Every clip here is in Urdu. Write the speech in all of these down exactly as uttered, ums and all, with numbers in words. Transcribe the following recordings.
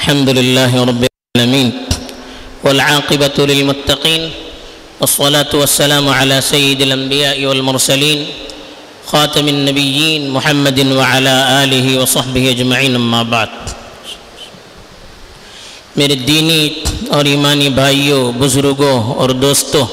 الحمد لله رب العالمين والعاقبة للمتقين والصلاة والسلام على سيد الأنبياء والمرسلين خاتم النبيين محمد وعلى آله وصحبه أجمعين اما بعد. میرے دینی اور ایمانی بھائیوں، بزرگوں اور دوستوں،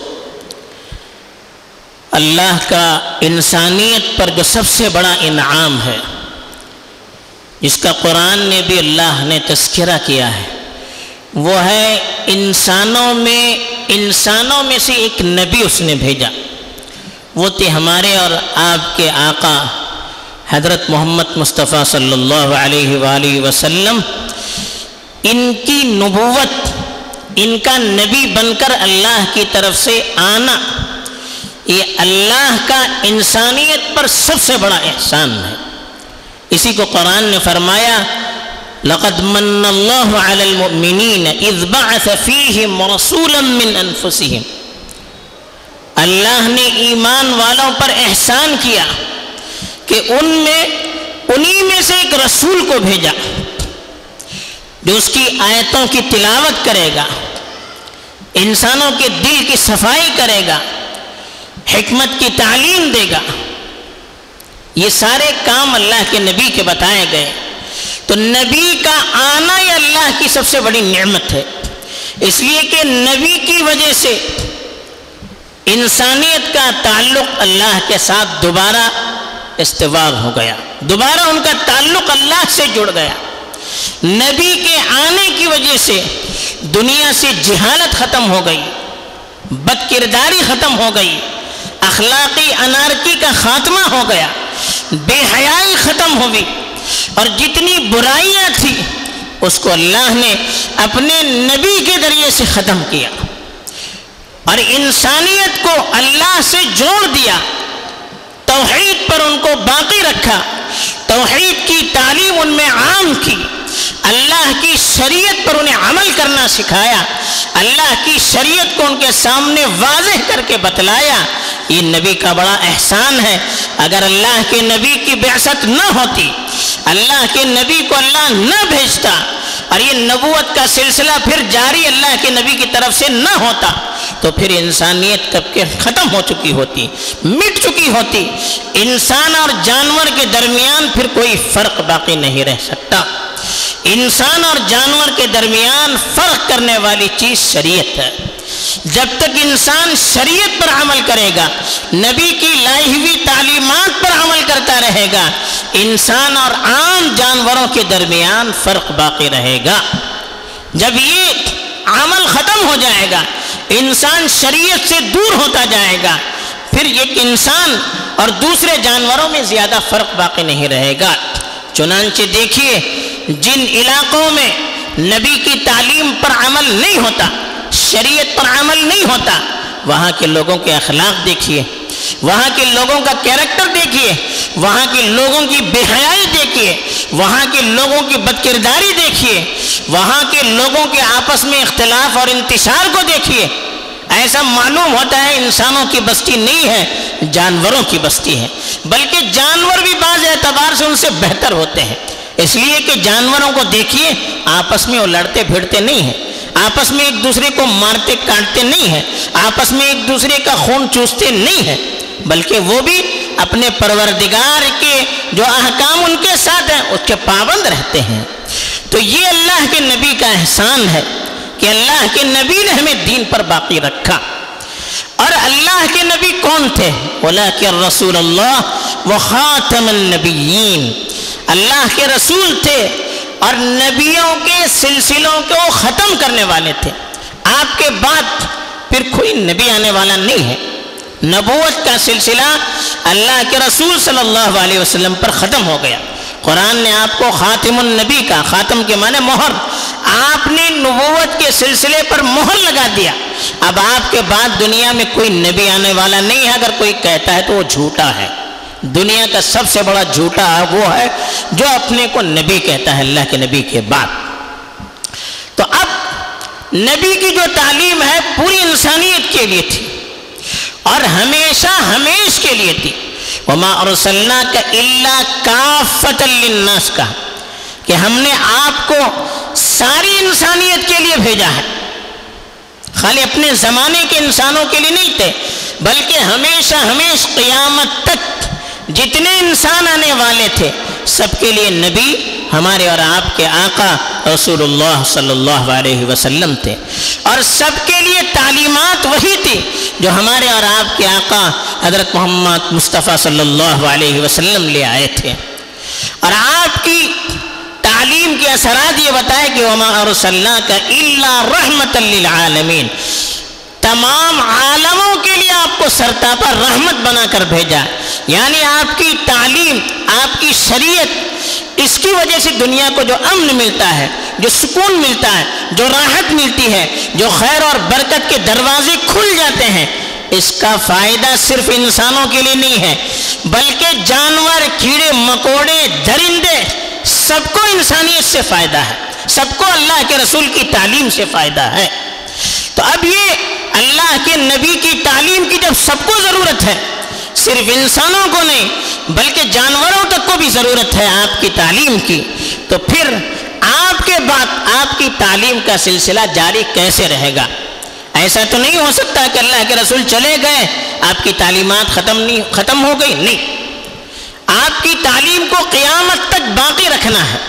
اللہ کا انسانیت پر جو سب سے بڑا انعام ہے، جس کا قرآن نے بھی اللہ نے تذکرہ کیا ہے، وہ ہے انسانوں میں انسانوں میں سے ایک نبی اس نے بھیجا. وہ تھے ہمارے اور آپ کے آقا حضرت محمد مصطفیٰ صلی اللہ علیہ وآلہ وسلم. ان کی نبوت، ان کا نبی بن کر اللہ کی طرف سے آنا، یہ اللہ کا انسانیت پر سب سے بڑا احسان ہے. اسی کو قرآن نے فرمایا لَقَدْ مَنَّ اللَّهُ عَلَى الْمُؤْمِنِينَ إِذْ بَعَثَ فِيهِمْ رَسُولًا مِّنْ أَنفُسِهِمْ. اللہ نے ایمان والوں پر احسان کیا کہ ان میں انہی میں سے ایک رسول کو بھیجا جو اس کی آیتوں کی تلاوت کرے گا، انسانوں کے دل کی صفائی کرے گا، حکمت کی تعلیم دے گا. یہ سارے کام اللہ کے نبی کے بتائے گئے. تو نبی کا آنا یہ اللہ کی سب سے بڑی نعمت ہے، اس لیے کہ نبی کی وجہ سے انسانیت کا تعلق اللہ کے ساتھ دوبارہ استوار ہو گیا، دوبارہ ان کا تعلق اللہ سے جڑ گیا. نبی کے آنے کی وجہ سے دنیا سے جہالت ختم ہو گئی، بد کرداری ختم ہو گئی، اخلاقی انارکی کا خاتمہ ہو گیا، بے حیائی ختم ہوئی، اور جتنی برائیاں تھی اس کو اللہ نے اپنے نبی کے ذریعے سے ختم کیا اور انسانیت کو اللہ سے جوڑ دیا. توحید پر ان کو باقی رکھا، توحید کی تعلیم ان میں عام کی، اللہ کی شریعت پر انہیں عمل کرنا سکھایا، اللہ کی شریعت کو ان کے سامنے واضح کر کے بتلایا. یہ نبی کا بڑا احسان ہے. اگر اللہ کے نبی کی بعثت نہ ہوتی، اللہ کے نبی کو اللہ نہ بھیجتا اور یہ نبوت کا سلسلہ پھر جاری اللہ کے نبی کی طرف سے نہ ہوتا، تو پھر انسانیت کب کے ختم ہو چکی ہوتی، مٹ چکی ہوتی. انسان اور جانور کے درمیان پھر کوئی فرق باقی نہیں رہ سکتا. انسان اور جانور کے درمیان فرق کرنے والی چیز شریعت ہے. جب تک انسان شریعت پر عمل کرے گا، نبی کی لائی ہوئی تعلیمات پر عمل کرتا رہے گا، انسان اور عام جانوروں کے درمیان فرق باقی رہے گا. جب یہ عمل ختم ہو جائے گا، انسان شریعت سے دور ہوتا جائے گا، پھر ایک انسان اور دوسرے جانوروں میں زیادہ فرق باقی نہیں رہے گا. چنانچہ دیکھیے، جن علاقوں میں نبی کی تعلیم پر عمل نہیں ہوتا، شریعت پر عمل نہیں ہوتا، وہاں کے لوگوں کے اخلاق دیکھیے، وہاں کے لوگوں کا کیریکٹر دیکھیے، وہاں کے لوگوں کی بے حیائی دیکھیے، وہاں کے لوگوں کی بدکرداری دیکھیے، وہاں کے لوگوں کے آپس میں اختلاف اور انتشار کو دیکھیے. ایسا معلوم ہوتا ہے انسانوں کی بستی نہیں ہے، جانوروں کی بستی ہے. بلکہ جانور بھی بعض اعتبار سے ان سے بہتر ہوتے ہیں، اس لیے کہ جانوروں کو دیکھیے، آپس میں وہ لڑتے پھرتے نہیں ہیں، آپس میں ایک دوسرے کو مارتے کاٹتے نہیں ہیں، آپس میں ایک دوسرے کا خون چوستے نہیں ہیں، بلکہ وہ بھی اپنے پروردگار کے جو احکام ان کے ساتھ ہیں اس کے پابند رہتے ہیں. تو یہ اللہ کے نبی کا احسان ہے کہ اللہ کے نبی نے ہمیں دین پر باقی رکھا. اور اللہ کے نبی کون تھے؟ وَلَٰكِن رَسُولَ اللَّهِ وَخَاتَمَ النَّبِيِّينَ. اللہ کے رسول تھے اور نبیوں کے سلسلوں کو ختم کرنے والے تھے. آپ کے بعد پھر کوئی نبی آنے والا نہیں ہے. نبوت کا سلسلہ اللہ کے رسول صلی اللہ علیہ وسلم پر ختم ہو گیا. قرآن نے آپ کو خاتم النبی کا، خاتم کے معنی مہر، آپ نے نبوت کے سلسلے پر مہر لگا دیا. اب آپ کے بعد دنیا میں کوئی نبی آنے والا نہیں ہے. اگر کوئی کہتا ہے تو وہ جھوٹا ہے. دنیا کا سب سے بڑا جھوٹا وہ ہے جو اپنے کو نبی کہتا ہے اللہ کے نبی کے بعد. تو اب نبی کی جو تعلیم ہے پوری انسانیت کے لیے تھی اور ہمیشہ ہمیش کے لیے تھی. وَمَا أَرْسَلْنَاكَ إِلَّا كَافَّةً لِلنَّاسِ کا کہ ہم نے آپ کو ساری بھیجا ہے. خالی اپنے زمانے کے انسانوں کے لیے نہیں تھے بلکہ ہمیشہ ہمیشہ قیامت تک جتنے انسان آنے والے تھے سب کے لیے نبی ہمارے اور آپ کے آقا رسول اللہ صلی اللہ علیہ وسلم تھے. اور سب کے لیے تعلیمات وہی تھی جو ہمارے اور آپ کے آقا حضرت محمد مصطفیٰ صلی اللہ علیہ وسلم لے آئے تھے. اور آپ کی تعلیم کے اثرات یہ بتائے کہ وما ارسلناک الا رحمۃ للعالمین، تمام عالموں کے لیے آپ کو سرتاپا رحمت بنا کر بھیجا. یعنی آپ کی تعلیم، آپ کی شریعت، اس کی وجہ سے دنیا کو جو امن ملتا ہے، جو سکون ملتا ہے، جو راحت ملتی ہے، جو خیر اور برکت کے دروازے کھل جاتے ہیں، اس کا فائدہ صرف انسانوں کے لیے نہیں ہے بلکہ جانور، کیڑے مکوڑے، درندے، سب کو انسانیت سے فائدہ ہے، سب کو اللہ کے رسول کی تعلیم سے فائدہ ہے. تو اب یہ اللہ کے نبی کی تعلیم کی جب سب کو ضرورت ہے، صرف انسانوں کو نہیں بلکہ جانوروں تک کو بھی ضرورت ہے آپ کی تعلیم کی، تو پھر آپ کے بعد آپ کی تعلیم کا سلسلہ جاری کیسے رہے گا؟ ایسا تو نہیں ہو سکتا کہ اللہ کے رسول چلے گئے آپ کی تعلیمات ختم نہیں ختم ہو گئی. نہیں، آپ کی تعلیم کو قیامت تک باقی رکھنا ہے.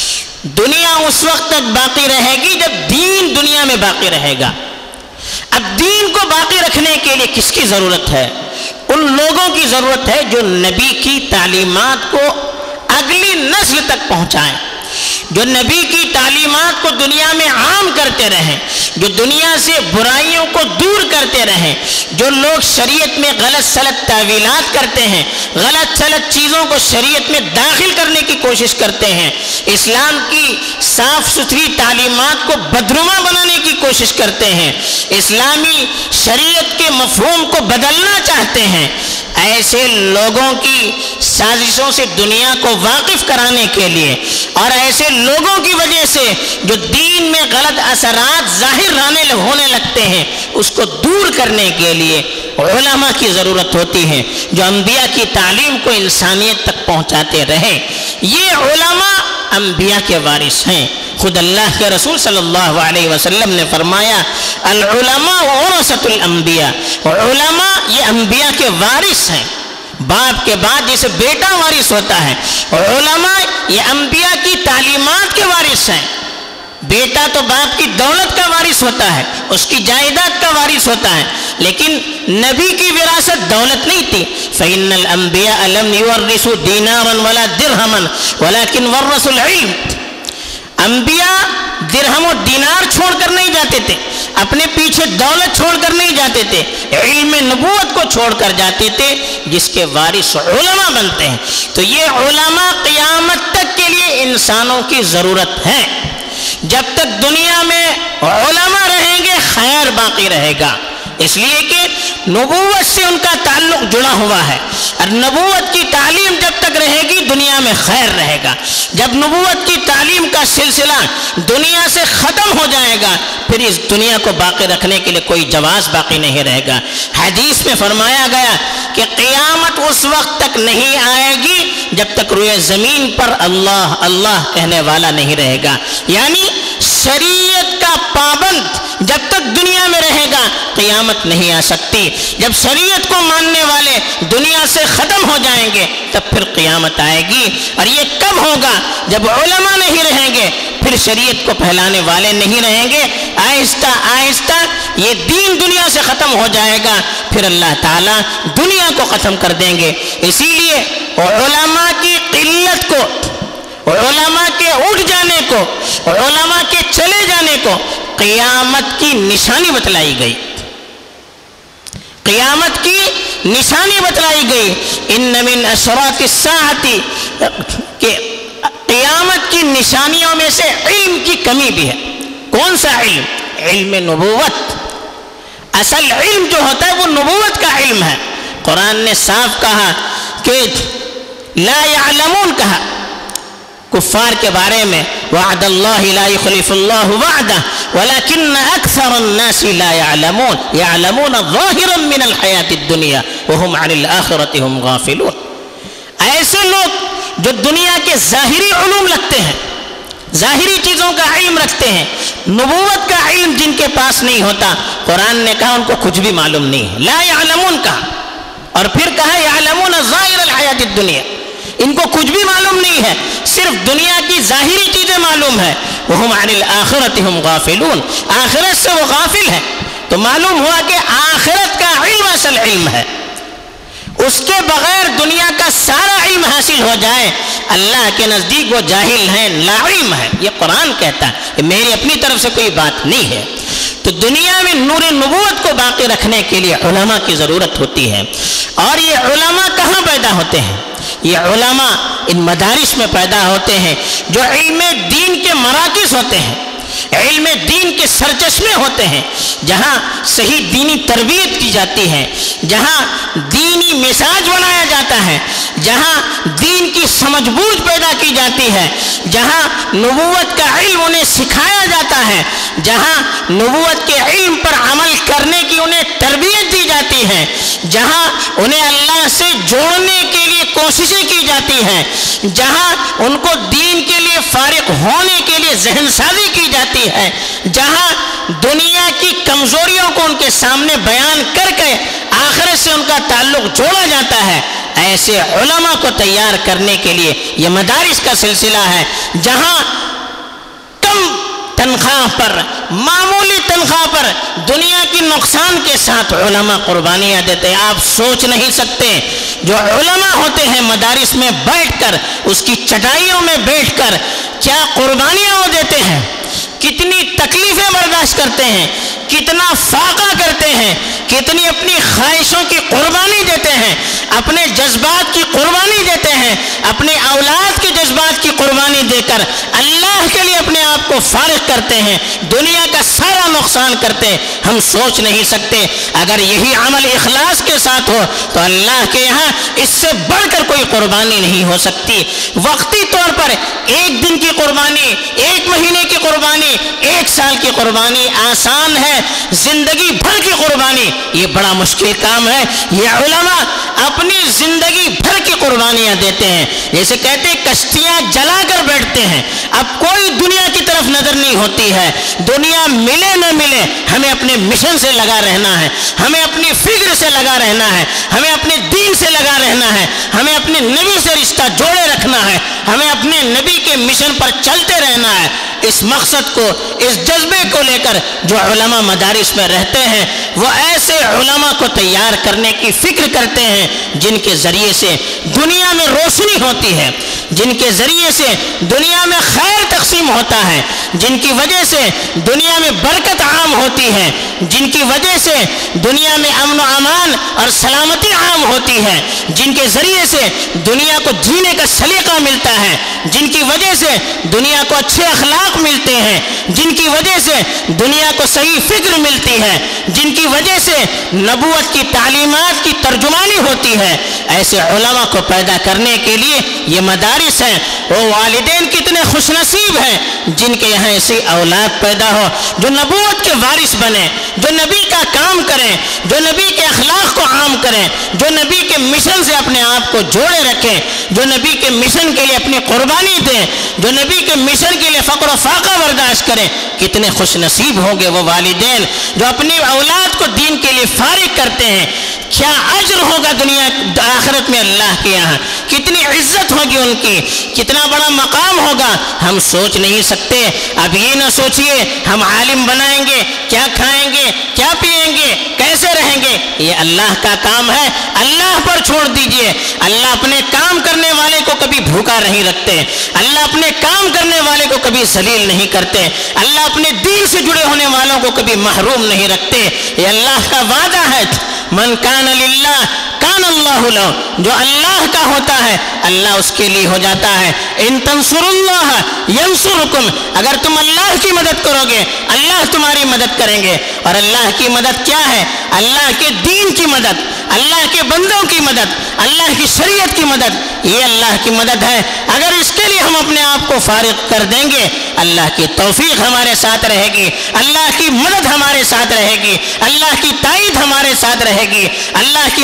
دنیا اس وقت تک باقی رہے گی جب دین دنیا میں باقی رہے گا. اب دین کو باقی رکھنے کے لیے کس کی ضرورت ہے؟ ان لوگوں کی ضرورت ہے جو نبی کی تعلیمات کو اگلی نسل تک پہنچائیں، جو نبی کی تعلیمات کو دنیا میں عام کرتے رہیں، جو دنیا سے برائیوں کو دور کرتے رہیں. جو لوگ شریعت میں غلط سلط تعویلات کرتے ہیں، غلط سلط چیزوں کو شریعت میں داخل کرنے کی کوشش کرتے ہیں، اسلام کی صاف ستھری تعلیمات کو بدنما بنانے کی کوشش کرتے ہیں، اسلامی شریعت کے مفہوم کو بدلنا چاہتے ہیں، ایسے لوگوں کی سازشوں سے دنیا کو واقف کرانے کے لیے اور ایسے لوگوں کی وجہ سے جو دین میں غلط اثرات ظاہر ہونے لگتے ہیں اس کو دور کرنے کے لیے علماء کی ضرورت ہوتی ہے جو انبیاء کی تعلیم کو انسانیت تک پہنچاتے رہیں. یہ علماء انبیاء کے وارث ہیں. خود اللہ کے رسول صلی اللہ علیہ وسلم نے فرمایا العلماء ورثۃ الانبیاء، علماء یہ انبیاء کے وارث ہیں. باپ کے بعد جیسے بیٹا وارث ہوتا ہے، علماء یہ انبیاء کی تعلیمات کے وارث ہیں. بیٹا تو باپ کی دولت کا وارث ہوتا ہے، اس کی جائیداد کا وارث ہوتا ہے، لیکن نبی کی وراثت دولت نہیں تھی. فإن الأنبياء لم يورثوا دينارا ولا درهما ولكن ورثوا العلم. انبیاء درہم و دینار چھوڑ کر نہیں جاتے تھے، اپنے پیچھے دولت چھوڑ کر نہیں جاتے تھے، علم نبوت کو چھوڑ کر جاتے تھے جس کے وارث علماء بنتے ہیں. تو یہ علماء قیامت تک کے لیے انسانوں کی ضرورت ہے. جب تک دنیا میں علماء رہیں گے خیر باقی رہے گا، اس لیے کہ نبوت سے ان کا تعلق جڑا ہوا ہے، اور نبوت کی تعلیم جب تک رہے گی دنیا میں خیر رہے گا. جب نبوت کی تعلیم کا سلسلہ دنیا سے ختم ہو جائے گا پھر اس دنیا کو باقی رکھنے کے لیے کوئی جواز باقی نہیں رہے گا. حدیث میں فرمایا گیا کہ قیامت اس وقت تک نہیں آئے گی جب تک روئے زمین پر اللہ اللہ کہنے والا نہیں رہے گا. یعنی شریعت کا پابند جب تک دنیا میں رہے گا قیامت نہیں آ سکتی. جب شریعت کو ماننے والے دنیا سے ختم ہو جائیں گے تب پھر قیامت آئے گی. اور یہ کب ہوگا؟ جب علماء نہیں رہیں گے، پھر شریعت کو پھیلانے والے نہیں رہیں گے. آہستہ آہستہ یہ دین دنیا سے ختم ہو جائے گا، پھر اللہ تعالیٰ دنیا کو ختم کر دیں گے. اسی لیے علماء کی قلت کو، علماء کے اٹھ جانے کو، علماء کے چلے جانے کو قیامت کی نشانی بتلائی گئی. قیامت کی نشانی بتلائی گئی. ان من اشراط الساعۃ، کہ قیامت کی نشانیوں میں سے علم کی کمی بھی ہے. کون سا علم؟ علم نبوت. اصل علم جو ہوتا ہے وہ نبوت کا علم ہے. قرآن نے صاف کہا کہ لا يعلمون کہا کفار کے بارے میں، وعد اللہ لا يخلف اللہ وعدہ ولكن اکثر الناس لا يعلمون يعلمون ظاہرا من الحیاة الدنیا وهم عن الآخرة هم غافلون. ایسے لوگ جو دنیا کے ظاہری علوم رکھتے ہیں، ظاہری چیزوں کا علم رکھتے ہیں، نبوت کا علم جن کے پاس نہیں ہوتا، قرآن نے کہا ان کو کچھ بھی معلوم نہیں ہے، لا یعلمون کہا، اور پھر کہا یعلمون ظاہر الحیات الدنیا، ان کو کچھ بھی معلوم نہیں ہے، صرف دنیا کی ظاہری چیزیں معلوم ہے، وہم عن الآخرۃ ہم غافلون، آخرت سے وہ غافل ہے۔ تو معلوم ہوا کہ آخرت کا علم اصل علم ہے، اس کے بغیر دنیا کا سارا علم حاصل ہو جائے اللہ کے نزدیک وہ جاہل ہیں، لا علم ہے، یہ قرآن کہتا ہے، یہ میری اپنی طرف سے کوئی بات نہیں ہے۔ تو دنیا میں نور نبوت کو باقی رکھنے کے لیے علماء کی ضرورت ہوتی ہے، اور یہ علماء کہاں پیدا ہوتے ہیں؟ یہ علماء ان مدارس میں پیدا ہوتے ہیں جو علم دین کے مراکز ہوتے ہیں، علم دین کے سرچشمے ہوتے ہیں، جہاں صحیح دینی تربیت کی جاتی ہے، جہاں دینی مزاج بنایا جاتا ہے، جہاں دین کی سمجھ بوجھ پیدا کی جاتی ہے، جہاں نبوت کا علم انہیں سکھایا جاتا ہے، جہاں نبوت کے علم پر عمل کرنے کی انہیں تربیت دی جاتی ہے، جہاں انہیں اللہ سے جوڑنے کے لیے کوششیں کی جاتی ہیں، جہاں ان کو دین کے لیے فارغ ہونے کے لیے ذہن سازی کی جاتی ہے، جہاں دنیا کی کمزوریوں کو ان کے سامنے بیان کر کے آخرت سے ان کا تعلق جوڑا جاتا ہے، ایسے علماء کو تیار کرنے کے لیے یہ مدارس کا سلسلہ ہے، جہاں کم تنخواہ پر، معمولی تنخواہ پر دنیا کی نقصان کے ساتھ علماء قربانیاں دیتے ہیں۔ آپ سوچ نہیں سکتے جو علماء ہوتے ہیں مدارس میں بیٹھ کر، اس کی چٹائیوں میں بیٹھ کر کیا قربانیاں وہ دیتے ہیں، کتنی تکلیفیں برداشت کرتے ہیں، کتنا فاقہ کرتے ہیں، کتنی اپنی خواہشوں کی قربانی دیتے ہیں، اپنے جذبات کی قربانی دیتے ہیں، اپنے اولاد کے جذبات کی قربانی دے کر اللہ کے لیے اپنے آپ کو فارغ کرتے ہیں، دنیا کا سارا نقصان کرتے ہیں۔ ہم سوچ نہیں سکتے اگر یہی عمل اخلاص کے ساتھ ہو تو اللہ کے یہاں اس سے بڑھ کر کوئی قربانی نہیں ہو سکتی۔ وقتی طور پر ایک دن کی قربانی، ایک مہینے کی قربانی، ایک سال کی قربانی آسان ہے، زندگی بھر کی قربانی یہ بڑا مشکل کام ہے۔ یہ علماء اپنی زندگی بھر کی قربانیاں دیتے ہیں، جیسے کہتے ہیں کشتیاں جلا کر بیٹھتے ہیں، اب کوئی دنیا کی طرف نظر نہیں ہوتی ہے، دنیا ملے نہ ملے ہمیں اپنے مشن سے لگا رہنا ہے، ہمیں اپنی فکر سے لگا رہنا ہے، ہمیں اپنے دین سے لگا رہنا ہے، ہمیں اپنے نبی سے رشتہ جوڑے رکھنا ہے، ہمیں اپنے نبی کے مشن پر چلتے رہنا ہے۔ اس مقصد کو، اس جذبے کو لے کر جو علماء مدارس میں رہتے ہیں وہ ایسے علماء کو تیار کرنے کی فکر کرتے ہیں جن کے ذریعے سے دنیا میں روشنی ہوتی ہے، جن کے ذریعے سے دنیا میں خیر تقسیم ہوتا ہے، جن کی وجہ سے دنیا میں برکت عام ہوتی ہے، جن کی وجہ سے دنیا میں امن و امان اور سلامتی عام ہوتی ہے، جن کے ذریعے سے دنیا کو جینے کا سلیقہ ملتا ہے، جن کی وجہ سے دنیا کو اچھے اخلاق ملتے ہیں، جن کی وجہ سے دنیا کو صحیح فکر ملتی ہے، جن کی وجہ سے نبوت کی تعلیمات کی ترجمانی ہوتی ہے، ایسے علماء کو پیدا کرنے کے لیے یہ مدارس ہیں۔ وہ والدین کتنے خوش نصیب ہیں جن کے یہاں ایسی اولاد پیدا ہو جو نبوت کے وارث بنے، جو نبی کا کام کریں، جو نبی کے اخلاق کو عام کریں، جو نبی کے مشن سے اپنے آپ کو جوڑے رکھیں، جو نبی کے مشن کے لیے اپنی قربانی دیں، جو نبی کے مشن کے لیے فقر و فاقہ برداشت کریں۔ کتنے خوش نصیب ہوں گے وہ والدین جو اپنی اولاد کو دین کے لیے فارغ کرتے ہیں۔ کیا اجر ہوگا دنیا آخرت میں اللہ کے یہاں، کتنی عزت ہوگی ان کی، کتنا بڑا مقام ہوگا، ہم سوچ نہیں سکتے۔ اب یہ نہ سوچئے ہم عالم بنائیں گے، کیا کھائیں گے، کیا پیئیں گے، کیسے رہیں گے، یہ اللہ کا کام ہے، اللہ پر چھوڑ دیجئے۔ اللہ اپنے کام کرنے والے کو کبھی بھوکا نہیں رکھتے، اللہ اپنے کام کرنے والے کو کبھی ذلیل نہیں کرتے، اللہ اپنے دین سے جڑے ہونے والوں کو کبھی محروم نہیں رکھتے۔ یہ اللہ کا وعدہ ہے، من کان للہ کان اللہ لہ، جو اللہ کا ہوتا ہے اللہ اس کے لیے ہو جاتا ہے۔ ان تنصر اللہ ینصرکم، اگر تم اللہ کی مدد کرو گے اللہ تمہاری مدد کریں گے۔ اور اللہ کی مدد کیا ہے؟ اللہ کے دین کی مدد، اللہ کے بندوں کی مدد، اللہ کی شریعت کی مدد، یہ اللہ کی مدد ہے۔ اگر اس کے لیے ہم اپنے آپ کو فارغ کر دیں گے اللہ کی توفیق ہمارے ساتھ رہے گی، اللہ کی مدد ہمارے ساتھ رہے گی، اللہ کی تائید ہمارے ساتھ رہے گی، اللہ کی رحمت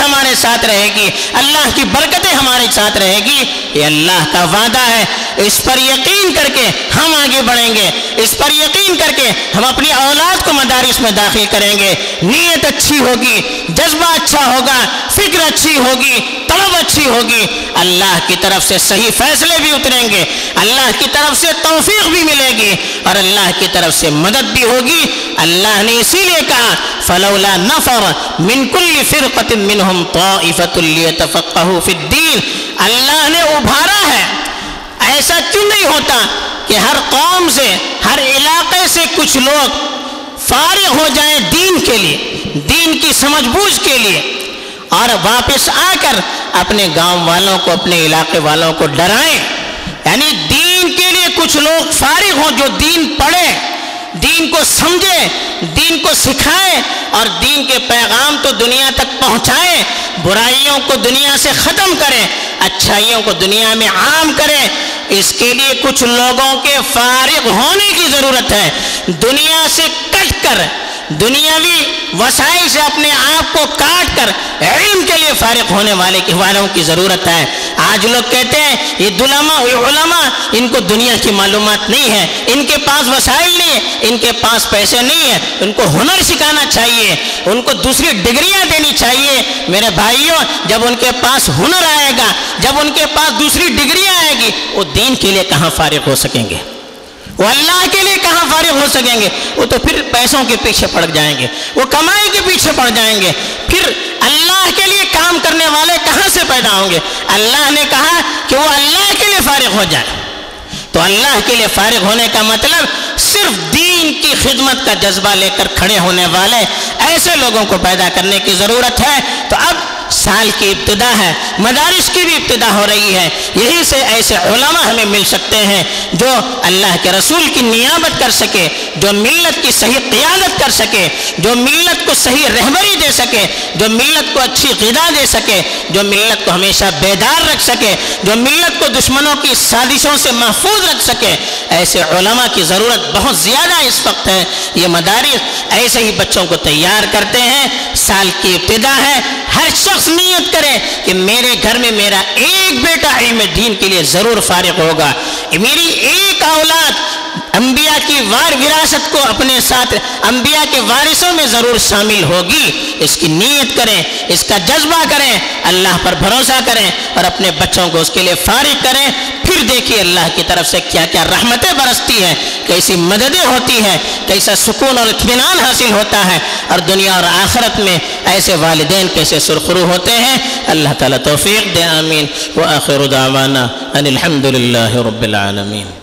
ہمارے ساتھ رہے گی، اللہ کی برکتیں ہمارے ساتھ رہے گی، یہ اللہ کا وعدہ ہے۔ اس پر یقین کر کے ہم آگے بڑھیں گے، اس پر یقین کر کے ہم اپنی اولاد کو مدارس میں داخل کریں گے۔ نیت اچھی ہوگی، جذبہ اچھا ہوگا، فکر اچھی ہوگی، طلب اچھی ہوگی، اللہ کی طرف سے صحیح فیصلے بھی اتریں گے، اللہ کی طرف سے توفیق بھی ملے گی اور اللہ کی طرف سے مدد بھی ہوگی۔ اللہ نے اسی لیے کہا فلولا نفر من كل فرقة منهم طائفة ليتفقهوا في الدين، اللہ نے ابھارا ہے۔ ایسا کیوں نہیں ہوتا کہ ہر قوم سے، ہر علاقے سے کچھ لوگ فارغ ہو جائیں دین کے لیے، دین کی سمجھ بوجھ کے لیے، اور واپس آ کر اپنے گاؤں والوں کو، اپنے علاقے والوں کو ڈرائیں۔ یعنی دین کے لیے کچھ لوگ فارغ ہوں جو دین پڑھیں، دین کو سمجھیں، دین کو سکھائیں اور دین کے پیغام تو دنیا تک پہنچائیں، برائیوں کو دنیا سے ختم کریں، اچھائیوں کو دنیا میں عام کریں۔ اس کے لیے کچھ لوگوں کے فارغ ہونے کی ضرورت ہے۔ دنیا سے کٹ کر، دنیاوی وسائل سے اپنے آپ کو کاٹ کر علم کے لیے فارغ ہونے والے کی والوں کی ضرورت ہے۔ آج لوگ کہتے ہیں یہ علماء علماء ان کو دنیا کی معلومات نہیں ہے، ان کے پاس وسائل نہیں ہے، ان کے پاس پیسے نہیں ہیں، ان کو ہنر سکھانا چاہیے، ان کو دوسری ڈگریاں دینی چاہیے۔ میرے بھائیوں، جب ان کے پاس ہنر آئے گا، جب ان کے پاس دوسری ڈگریاں آئے گی، وہ دین کے لیے کہاں فارغ ہو سکیں گے؟ وہ اللہ کے لیے کہاں فارغ ہو سکیں گے؟ وہ تو پھر پیسوں کے پیچھے پڑ جائیں گے، وہ کمائی کے پیچھے پڑ جائیں گے، پھر اللہ کے لیے کام کرنے والے کہاں سے پیدا ہوں گے؟ اللہ نے کہا کہ وہ اللہ کے لیے فارغ ہو جائے۔ تو اللہ کے لیے فارغ ہونے کا مطلب صرف دین کی خدمت کا جذبہ لے کر کھڑے ہونے والے ایسے لوگوں کو پیدا کرنے کی ضرورت ہے۔ تو اب سال کی ابتدا ہے، مدارس کی بھی ابتدا ہو رہی ہے، یہی سے ایسے علماء ہمیں مل سکتے ہیں جو اللہ کے رسول کی نیابت کر سکے، جو ملت کی صحیح قیادت کر سکے، جو ملت کو صحیح رہبری دے سکے، جو ملت کو اچھی غذا دے سکے، جو ملت کو ہمیشہ بیدار رکھ سکے، جو ملت کو دشمنوں کی سازشوں سے محفوظ رکھ سکے۔ ایسے علماء کی ضرورت بہت زیادہ اس وقت ہے۔ یہ مدارس ایسے ہی بچوں کو تیار کرتے ہیں۔ سال کی ابتدا ہے، ہر شخص نیت کرے کہ میرے گھر میں میرا ایک بیٹا علم دین کے لیے ضرور فارغ ہوگا، میری ایک اولاد انبیاء کی وار وراثت کو اپنے ساتھ انبیاء کے وارثوں میں ضرور شامل ہوگی۔ اس کی نیت کریں، اس کا جذبہ کریں، اللہ پر بھروسہ کریں اور اپنے بچوں کو اس کے لیے فارغ کریں۔ پھر دیکھیے اللہ کی طرف سے کیا کیا رحمتیں برستی ہیں، کیسی مددیں ہوتی ہیں، کیسا سکون اور اطمینان حاصل ہوتا ہے، اور دنیا اور آخرت میں ایسے والدین کیسے سرخرو ہوتے ہیں۔ اللہ تعالیٰ توفیق دے، آمین۔ وآخر دعوانا ان الحمد للہ رب العالمین۔